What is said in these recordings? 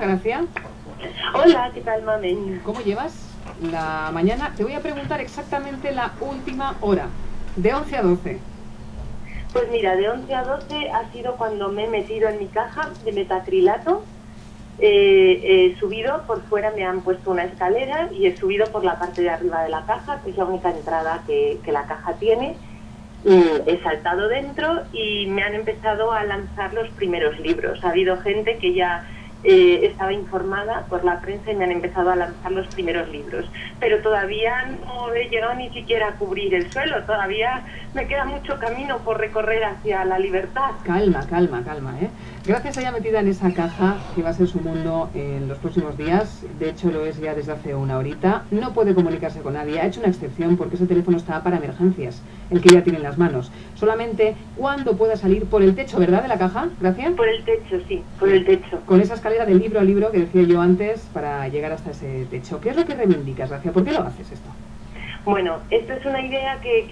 Gracia. Hola, ¿qué tal, mamen? ¿Cómo llevas la mañana? Te voy a preguntar exactamente la última hora, de 11 a 12. Pues mira, de 11 a 12 ha sido cuando me he metido en mi caja de metacrilato. He subido, por fuera me han puesto una escalera y he subido por la parte de arriba de la caja, que es la única entrada que la caja tiene. He saltado dentro y me han empezado a lanzar los primeros libros. Ha habido gente que ya estaba informada por la prensa y me han empezado a lanzar los primeros libros. Pero todavía no he llegado ni siquiera a cubrir el suelo, todavía me queda mucho camino por recorrer hacia la libertad. Calma, calma, calma, ¿eh? Gracias a ella metida en esa caja, que va a ser su mundo en los próximos días, de hecho lo es ya desde hace una horita, no puede comunicarse con nadie, ha hecho una excepción porque ese teléfono está para emergencias, el que ella tiene en las manos. Solamente cuando pueda salir por el techo, ¿verdad?, de la caja, Gracia? Por el techo, sí, por el techo. Con esa escalera de libro a libro que decía yo antes para llegar hasta ese techo. ¿Qué es lo que reivindicas, Gracia? ¿Por qué lo haces esto? Bueno, esto es una idea que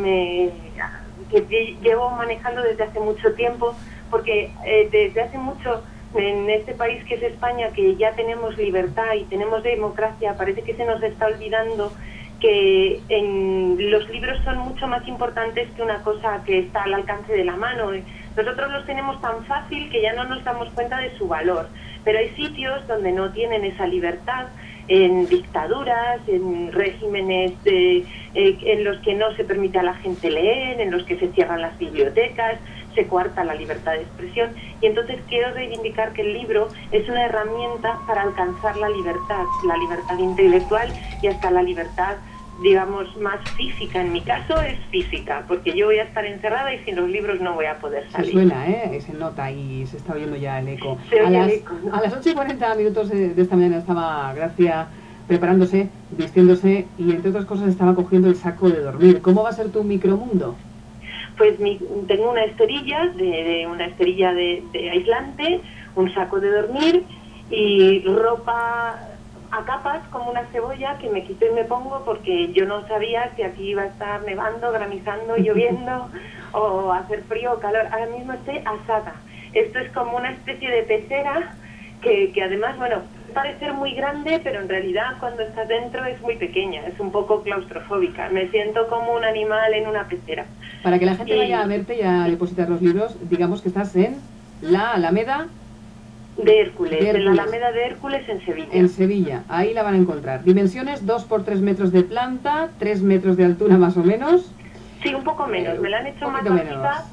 llevo manejando desde hace mucho tiempo, porque desde hace mucho en este país que es España, que ya tenemos libertad y tenemos democracia, parece que se nos está olvidando que los libros son mucho más importantes que una cosa que está al alcance de la mano. Nosotros los tenemos tan fácil que ya no nos damos cuenta de su valor, pero hay sitios donde no tienen esa libertad, en dictaduras, en regímenes en los que no se permite a la gente leer, en los que se cierran las bibliotecas, se coarta la libertad de expresión, y entonces quiero reivindicar que el libro es una herramienta para alcanzar la libertad intelectual y hasta la libertad, digamos, más física. En mi caso es física, porque yo voy a estar encerrada y sin los libros no voy a poder salir. Se suena, se nota y se está oyendo ya el eco. Se oye el eco, ¿no? A las 8:40 de esta mañana estaba Gracia preparándose, vistiéndose y entre otras cosas estaba cogiendo el saco de dormir. ¿Cómo va a ser tu micromundo? Pues tengo una esterilla, una esterilla de aislante, un saco de dormir y ropa a capas como una cebolla que me quito y me pongo porque yo no sabía si aquí iba a estar nevando, granizando, lloviendo o hacer frío o calor. Ahora mismo estoy asada. Esto es como una especie de pecera que además, bueno, puede parecer muy grande, pero en realidad cuando estás dentro es muy pequeña, es un poco claustrofóbica. Me siento como un animal en una pecera. Para que la gente vaya a verte y a depositar los libros, digamos que estás en la Alameda de Hércules, en la Alameda de Hércules en Sevilla. En Sevilla, ahí la van a encontrar. Dimensiones: 2 por 3 metros de planta, 3 metros de altura más o menos. Sí, un poco menos, me la han hecho más bajita,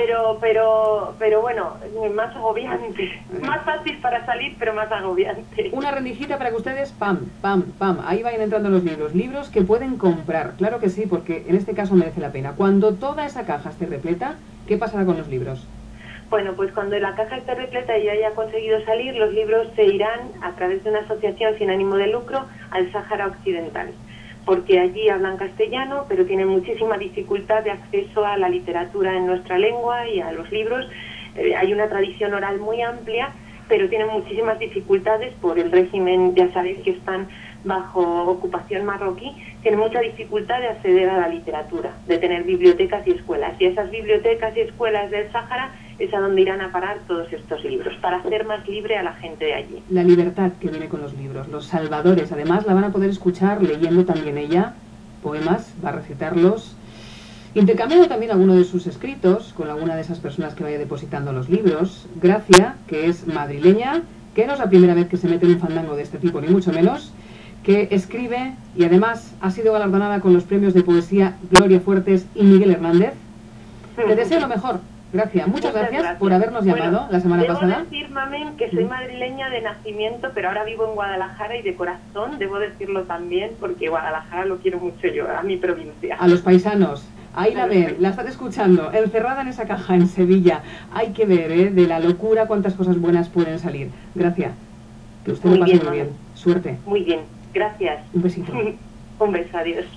pero bueno, más agobiante. Más fácil para salir, pero más agobiante. Una rendijita para que ustedes, pam, pam, pam, ahí vayan entrando los libros. Libros que pueden comprar, claro que sí, porque en este caso merece la pena. Cuando toda esa caja esté repleta, ¿qué pasará con los libros? Bueno, pues cuando la caja esté repleta y haya conseguido salir, los libros se irán a través de una asociación sin ánimo de lucro al Sáhara Occidental, porque allí hablan castellano, pero tienen muchísima dificultad de acceso a la literatura en nuestra lengua y a los libros. Hay una tradición oral muy amplia, pero tienen muchísimas dificultades por el régimen, ya sabéis que están bajo ocupación marroquí, tienen mucha dificultad de acceder a la literatura, de tener bibliotecas y escuelas. Y esas bibliotecas y escuelas del Sáhara es a donde irán a parar todos estos libros, para hacer más libre a la gente de allí. La libertad que viene con los libros, los salvadores, además la van a poder escuchar leyendo también ella poemas, va a recitarlos, intercambiando también alguno de sus escritos con alguna de esas personas que vaya depositando los libros. Gracia, que es madrileña, que no es la primera vez que se mete en un fandango de este tipo, ni mucho menos, que escribe y además ha sido galardonada con los premios de poesía Gloria Fuertes y Miguel Hernández. Te deseo lo mejor. Gracias, muchas gracias por habernos llamado la semana pasada. Debo decir, mamen, que soy madrileña de nacimiento, pero ahora vivo en Guadalajara y de corazón, debo decirlo también, porque Guadalajara lo quiero mucho yo, a mi provincia. A los paisanos, ahí la ven, la están escuchando, encerrada en esa caja en Sevilla. Hay que ver, de la locura cuántas cosas buenas pueden salir. Gracias, que usted lo pase muy bien. Suerte. Muy bien, gracias. Un besito. Un beso, adiós.